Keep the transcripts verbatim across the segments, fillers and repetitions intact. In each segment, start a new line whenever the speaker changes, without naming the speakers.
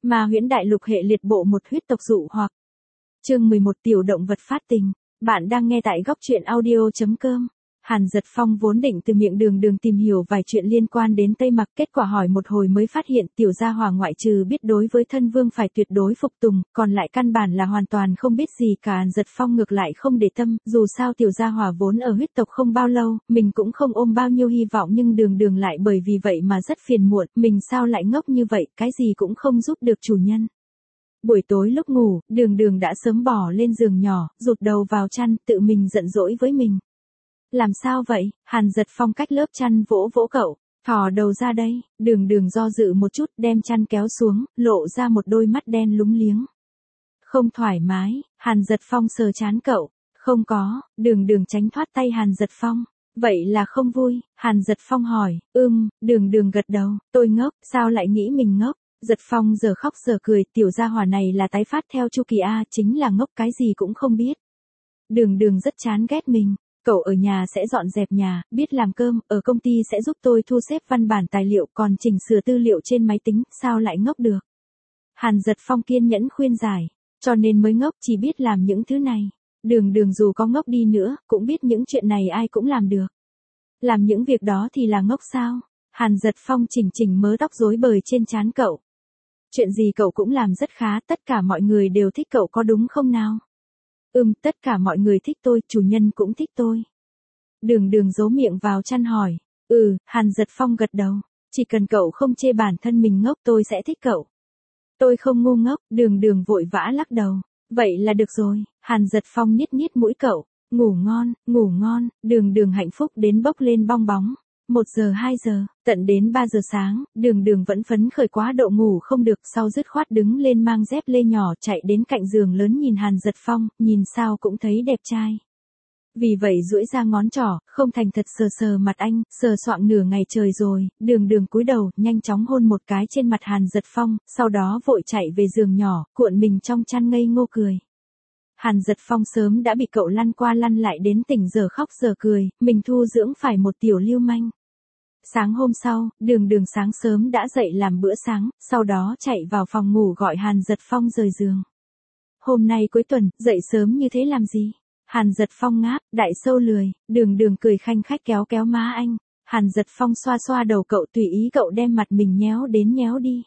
Ma huyễn đại lục hệ liệt bộ một huyết tộc dụ hoặc. Chương mười một tiểu động vật phát tình. Bạn đang nghe tại góc truyện audio.com. Hàn Dật Phong vốn định từ miệng Đường Đường tìm hiểu vài chuyện liên quan đến Tây Mặc, kết quả hỏi một hồi mới phát hiện tiểu gia hỏa ngoại trừ biết đối với thân vương phải tuyệt đối phục tùng, còn lại căn bản là hoàn toàn không biết gì cả. Hàn Dật Phong ngược lại không để tâm, dù sao tiểu gia hỏa vốn ở huyết tộc không bao lâu, mình cũng không ôm bao nhiêu hy vọng, nhưng Đường Đường lại bởi vì vậy mà rất phiền muộn, mình sao lại ngốc như vậy, cái gì cũng không giúp được chủ nhân. Buổi tối lúc ngủ, Đường Đường đã sớm bỏ lên giường nhỏ, rụt đầu vào chăn, tự mình giận dỗi với mình. Làm sao vậy? Hàn Dật Phong cách lớp chăn vỗ vỗ cậu, thò đầu ra đây. Đường Đường do dự một chút, đem chăn kéo xuống, lộ ra một đôi mắt đen lúng liếng. Không thoải mái. Hàn Dật Phong sờ trán cậu. Không có. Đường Đường tránh thoát tay Hàn Dật Phong. Vậy là không vui? Hàn Dật Phong hỏi. Ừm. Đường Đường gật đầu. Tôi ngốc, sao lại nghĩ mình ngốc? Dật Phong giờ khóc giờ cười, tiểu gia hỏa này là tái phát theo chu kỳ a, chính là ngốc, cái gì cũng không biết. Đường Đường rất chán ghét mình. Cậu ở nhà sẽ dọn dẹp nhà, biết làm cơm, ở công ty sẽ giúp tôi thu xếp văn bản tài liệu, còn chỉnh sửa tư liệu trên máy tính, sao lại ngốc được? Hàn Dật Phong kiên nhẫn khuyên giải, cho nên mới ngốc, chỉ biết làm những thứ này. Đường Đường dù có ngốc đi nữa, cũng biết những chuyện này ai cũng làm được. Làm những việc đó thì là ngốc sao? Hàn Dật Phong chỉnh chỉnh mớ tóc rối bời trên trán cậu. Chuyện gì cậu cũng làm rất khá, tất cả mọi người đều thích cậu có đúng không nào? Ừm, tất cả mọi người thích tôi, chủ nhân cũng thích tôi. Đường Đường giấu miệng vào chăn hỏi. Ừ, Hàn Dật Phong gật đầu. Chỉ cần cậu không chê bản thân mình ngốc tôi sẽ thích cậu. Tôi không ngu ngốc. Đường Đường vội vã lắc đầu. Vậy là được rồi. Hàn Dật Phong niết niết mũi cậu. Ngủ ngon, ngủ ngon. Đường Đường hạnh phúc đến bốc lên bong bóng. Một giờ hai giờ, tận đến ba giờ sáng, Đường Đường vẫn phấn khởi quá độ ngủ không được, sau dứt khoát đứng lên mang dép lê nhỏ chạy đến cạnh giường lớn nhìn Hàn Dật Phong, nhìn sao cũng thấy đẹp trai. Vì vậy duỗi ra ngón trỏ, không thành thật sờ sờ mặt anh, sờ soạng nửa ngày trời rồi, Đường Đường cúi đầu, nhanh chóng hôn một cái trên mặt Hàn Dật Phong, sau đó vội chạy về giường nhỏ, cuộn mình trong chăn ngây ngô cười. Hàn Dật Phong sớm đã bị cậu lăn qua lăn lại đến tỉnh giờ khóc giờ cười, mình thu dưỡng phải một tiểu lưu manh. Sáng hôm sau, Đường Đường sáng sớm đã dậy làm bữa sáng, sau đó chạy vào phòng ngủ gọi Hàn Dật Phong rời giường. Hôm nay cuối tuần, dậy sớm như thế làm gì? Hàn Dật Phong ngáp, đại sâu lười. Đường Đường cười khanh khách kéo kéo má anh. Hàn Dật Phong xoa xoa đầu cậu, tùy ý cậu đem mặt mình nhéo đến nhéo đi.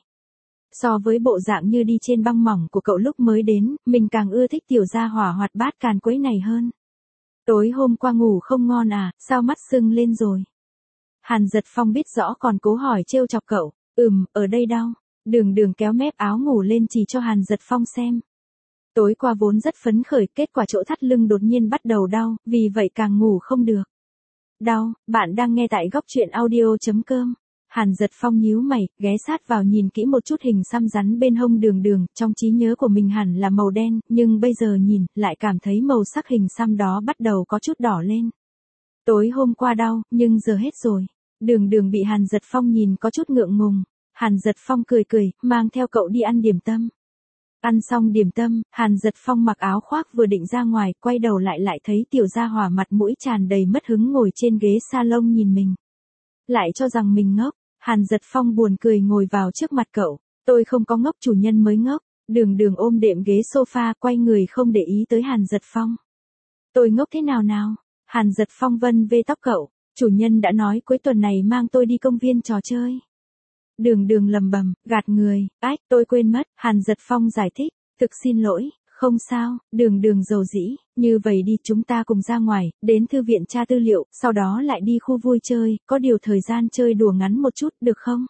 So với bộ dạng như đi trên băng mỏng của cậu lúc mới đến, mình càng ưa thích tiểu gia hỏa hoạt bát càn quấy này hơn. Tối hôm qua ngủ không ngon à, sao mắt sưng lên rồi? Hàn Dật Phong biết rõ còn cố hỏi trêu chọc cậu. Ừm, ở đây đau. Đường Đường kéo mép áo ngủ lên chỉ cho Hàn Dật Phong xem. Tối qua vốn rất phấn khởi, kết quả chỗ thắt lưng đột nhiên bắt đầu đau, vì vậy càng ngủ không được. Đau, bạn đang nghe tại góc truyện audio.com. Hàn Dật Phong nhíu mày, ghé sát vào nhìn kỹ một chút hình xăm rắn bên hông Đường Đường, trong trí nhớ của mình hẳn là màu đen, nhưng bây giờ nhìn, lại cảm thấy màu sắc hình xăm đó bắt đầu có chút đỏ lên. Tối hôm qua đau, nhưng giờ hết rồi. Đường Đường bị Hàn Dật Phong nhìn có chút ngượng ngùng. Hàn Dật Phong cười cười, mang theo cậu đi ăn điểm tâm. Ăn xong điểm tâm, Hàn Dật Phong mặc áo khoác vừa định ra ngoài, quay đầu lại lại thấy tiểu gia hỏa mặt mũi tràn đầy mất hứng ngồi trên ghế salon nhìn mình. Lại cho rằng mình ngốc. Hàn Dật Phong buồn cười ngồi vào trước mặt cậu. Tôi không có ngốc, chủ nhân mới ngốc. Đường Đường ôm đệm ghế sofa, quay người không để ý tới Hàn Dật Phong. Tôi ngốc thế nào nào? Hàn Dật Phong vân vê tóc cậu. Chủ nhân đã nói cuối tuần này mang tôi đi công viên trò chơi. Đường Đường lầm bầm, gạt người. Ách, tôi quên mất. Hàn Dật Phong giải thích. Thực xin lỗi. Không sao. Đường Đường dầu dĩ. Như vậy đi, chúng ta cùng ra ngoài, đến thư viện tra tư liệu, sau đó lại đi khu vui chơi, có điều thời gian chơi đùa ngắn một chút, được không?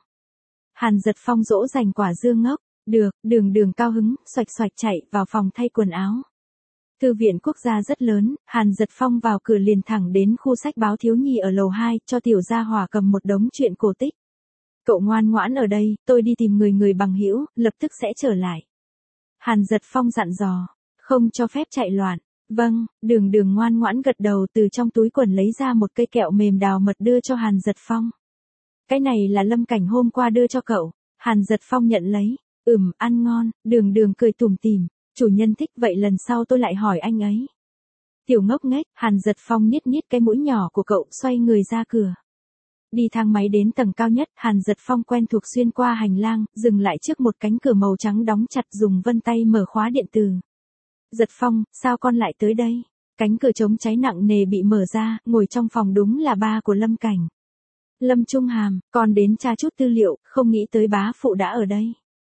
Hàn Dật Phong dỗ dành quả dưa ngốc. Được. Đường Đường cao hứng, xoạch xoạch chạy vào phòng thay quần áo. Thư viện quốc gia rất lớn, Hàn Dật Phong vào cửa liền thẳng đến khu sách báo thiếu nhi ở lầu hai, cho tiểu gia hỏa cầm một đống truyện cổ tích. Cậu ngoan ngoãn ở đây, tôi đi tìm người người bằng hữu, lập tức sẽ trở lại. Hàn Dật Phong dặn dò, không cho phép chạy loạn. Vâng. Đường Đường ngoan ngoãn gật đầu, từ trong túi quần lấy ra một cây kẹo mềm đào mật đưa cho Hàn Dật Phong. Cái này là Lâm Cảnh hôm qua đưa cho cậu. Hàn Dật Phong nhận lấy. Ừm, ăn ngon. Đường Đường cười tủm tỉm. Chủ nhân thích, vậy lần sau tôi lại hỏi anh ấy. Tiểu ngốc nghếch. Hàn Dật Phong niết niết cái mũi nhỏ của cậu, xoay người ra cửa. Đi thang máy đến tầng cao nhất, Hàn Dật Phong quen thuộc xuyên qua hành lang, dừng lại trước một cánh cửa màu trắng đóng chặt dùng vân tay mở khóa điện tử. Dật Phong, sao con lại tới đây? Cánh cửa trống cháy nặng nề bị mở ra, ngồi trong phòng đúng là ba của Lâm Cảnh. Lâm Trung Hàm, con đến tra chút tư liệu, không nghĩ tới bá phụ đã ở đây.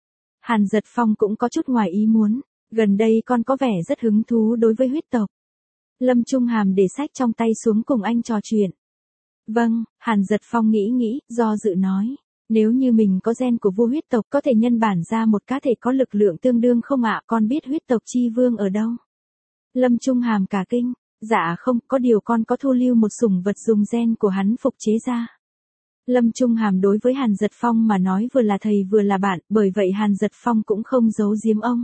Hàn Dật Phong cũng có chút ngoài ý muốn, gần đây con có vẻ rất hứng thú đối với huyết tộc. Lâm Trung Hàm để sách trong tay xuống cùng anh trò chuyện. Vâng, Hàn Dật Phong nghĩ nghĩ, do dự nói. Nếu như mình có gen của vua huyết tộc có thể nhân bản ra một cá thể có lực lượng tương đương không ạ, con biết huyết tộc chi vương ở đâu? Lâm Trung Hàm cả kinh, dạ không, có điều con có thu lưu một sủng vật dùng gen của hắn phục chế ra. Lâm Trung Hàm đối với Hàn Dật Phong mà nói vừa là thầy vừa là bạn, bởi vậy Hàn Dật Phong cũng không giấu giếm ông.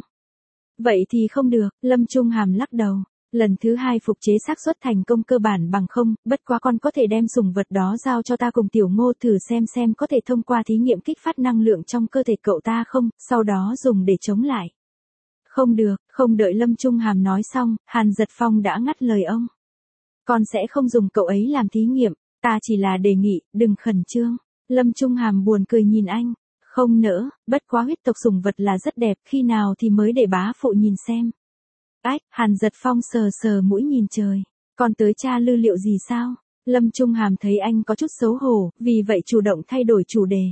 Vậy thì không được, Lâm Trung Hàm lắc đầu. Lần thứ hai phục chế xác suất thành công cơ bản bằng không, bất quá con có thể đem sủng vật đó giao cho ta cùng Tiểu Ngô thử xem xem có thể thông qua thí nghiệm kích phát năng lượng trong cơ thể cậu ta không, sau đó dùng để chống lại. Không được, không đợi Lâm Trung Hàm nói xong, Hàn Dật Phong đã ngắt lời ông. Con sẽ không dùng cậu ấy làm thí nghiệm, ta chỉ là đề nghị, đừng khẩn trương. Lâm Trung Hàm buồn cười nhìn anh. Không nỡ, bất quá huyết tộc sủng vật là rất đẹp, khi nào thì mới để bá phụ nhìn xem. Ách, Hàn Dật Phong sờ sờ mũi nhìn trời. Còn tới tra tư liệu gì sao? Lâm Trung Hàm thấy anh có chút xấu hổ, vì vậy chủ động thay đổi chủ đề.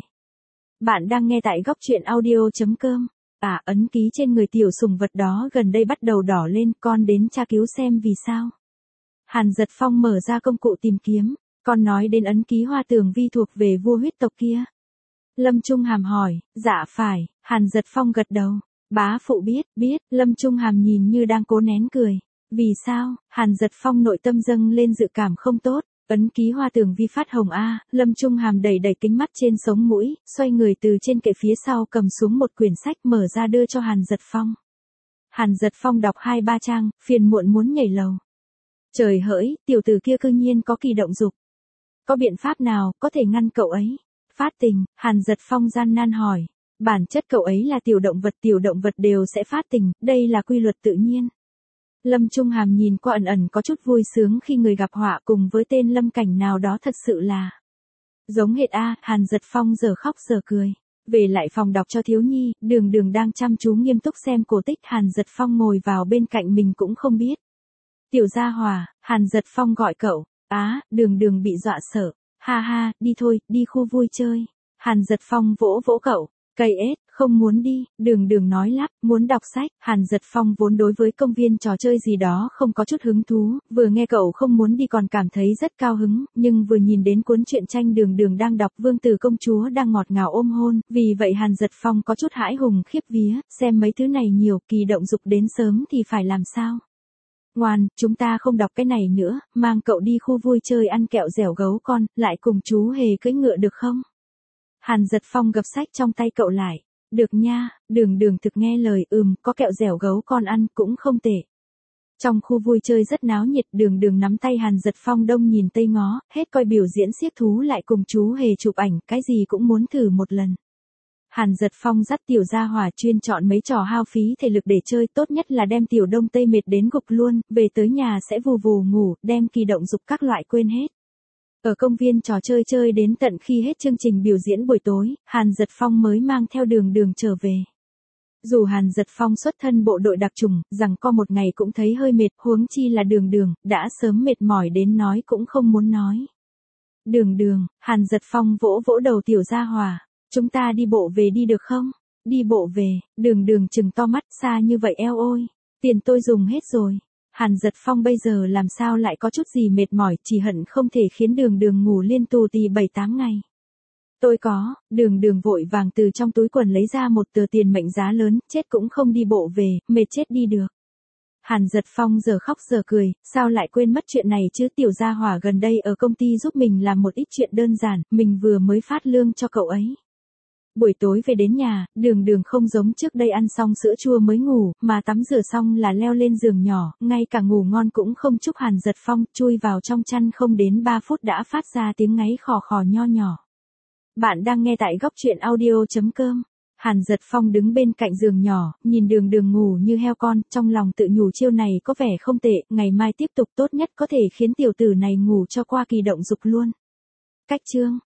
Bạn đang nghe tại góc truyện audio chấm com. À, ấn ký trên người tiểu sủng vật đó gần đây bắt đầu đỏ lên, con đến tra cứu xem vì sao. Hàn Dật Phong mở ra công cụ tìm kiếm, con nói đến ấn ký hoa tường vi thuộc về vua huyết tộc kia. Lâm Trung Hàm hỏi, dạ phải, Hàn Dật Phong gật đầu. Bá phụ biết, biết, Lâm Trung Hàm nhìn như đang cố nén cười. Vì sao? Hàn Dật Phong nội tâm dâng lên dự cảm không tốt. Ấn ký hoa tường vi phát hồng A, Lâm Trung Hàm đẩy đẩy kính mắt trên sống mũi, xoay người từ trên kệ phía sau cầm xuống một quyển sách mở ra đưa cho Hàn Dật Phong. Hàn Dật Phong đọc hai ba trang, phiền muộn muốn nhảy lầu. Trời hỡi, tiểu tử kia cư nhiên có kỳ động dục. Có biện pháp nào có thể ngăn cậu ấy? Phát tình, Hàn Dật Phong gian nan hỏi. Bản chất cậu ấy là tiểu động vật, tiểu động vật đều sẽ phát tình, đây là quy luật tự nhiên. Lâm Trung Hàm nhìn qua ẩn ẩn có chút vui sướng khi người gặp họa cùng với tên Lâm Cảnh nào đó thật sự là giống hệt a. Hàn Dật Phong giờ khóc giờ cười. Về lại phòng đọc cho thiếu nhi, Đường Đường đang chăm chú nghiêm túc xem cổ tích, Hàn Dật Phong ngồi vào bên cạnh mình cũng không biết. Tiểu Gia Hòa, Hàn Dật Phong gọi cậu. Á, Đường Đường bị dọa sợ. Ha ha, đi thôi, đi khu vui chơi. Hàn Dật Phong vỗ vỗ cậu. Cây ết, không muốn đi, Đường Đường nói lắp, muốn đọc sách. Hàn Dật Phong vốn đối với công viên trò chơi gì đó không có chút hứng thú, vừa nghe cậu không muốn đi còn cảm thấy rất cao hứng, nhưng vừa nhìn đến cuốn truyện tranh Đường Đường đang đọc, vương tử công chúa đang ngọt ngào ôm hôn, vì vậy Hàn Dật Phong có chút hãi hùng khiếp vía, xem mấy thứ này nhiều, kỳ động dục đến sớm thì phải làm sao? Ngoan, chúng ta không đọc cái này nữa, mang cậu đi khu vui chơi ăn kẹo dẻo gấu con, lại cùng chú Hề cưỡi ngựa được không? Hàn Dật Phong gập sách trong tay cậu lại. Được nha, Đường Đường thực nghe lời, ừm, có kẹo dẻo gấu con ăn cũng không tệ. Trong khu vui chơi rất náo nhiệt, Đường Đường nắm tay Hàn Dật Phong đông nhìn tây ngó, hết coi biểu diễn xiếc thú lại cùng chú Hề chụp ảnh, cái gì cũng muốn thử một lần. Hàn Dật Phong dắt Tiểu Gia Hỏa chuyên chọn mấy trò hao phí thể lực để chơi, tốt nhất là đem Tiểu Đông Tây mệt đến gục luôn, về tới nhà sẽ vù vù ngủ, đem kỳ động dục các loại quên hết. Ở công viên trò chơi chơi đến tận khi hết chương trình biểu diễn buổi tối, Hàn Dật Phong mới mang theo Đường Đường trở về. Dù Hàn Dật Phong xuất thân bộ đội đặc chủng, rằng co một ngày cũng thấy hơi mệt, huống chi là Đường Đường, đã sớm mệt mỏi đến nói cũng không muốn nói. Đường Đường, Hàn Dật Phong vỗ vỗ đầu Tiểu Gia Hòa, chúng ta đi bộ về đi được không? Đi bộ về, Đường Đường trừng to mắt, xa như vậy eo ôi, tiền tôi dùng hết rồi. Hàn Dật Phong bây giờ làm sao lại có chút gì mệt mỏi, chỉ hận không thể khiến Đường Đường ngủ liên tù tì bảy tám ngày. Tôi có, Đường Đường vội vàng từ trong túi quần lấy ra một tờ tiền mệnh giá lớn, chết cũng không đi bộ về, mệt chết đi được. Hàn Dật Phong giờ khóc giờ cười, sao lại quên mất chuyện này chứ, Tiểu Gia Hỏa gần đây ở công ty giúp mình làm một ít chuyện đơn giản, mình vừa mới phát lương cho cậu ấy. Buổi tối về đến nhà, Đường Đường không giống trước đây ăn xong sữa chua mới ngủ, mà tắm rửa xong là leo lên giường nhỏ, ngay cả ngủ ngon cũng không chúc Hàn Dật Phong, chui vào trong chăn không đến ba phút đã phát ra tiếng ngáy khò khò nho nhỏ. Bạn đang nghe tại góc truyện audio chấm com. Hàn Dật Phong đứng bên cạnh giường nhỏ, nhìn Đường Đường ngủ như heo con, trong lòng tự nhủ chiêu này có vẻ không tệ, ngày mai tiếp tục tốt nhất có thể khiến tiểu tử này ngủ cho qua kỳ động dục luôn. Cách chương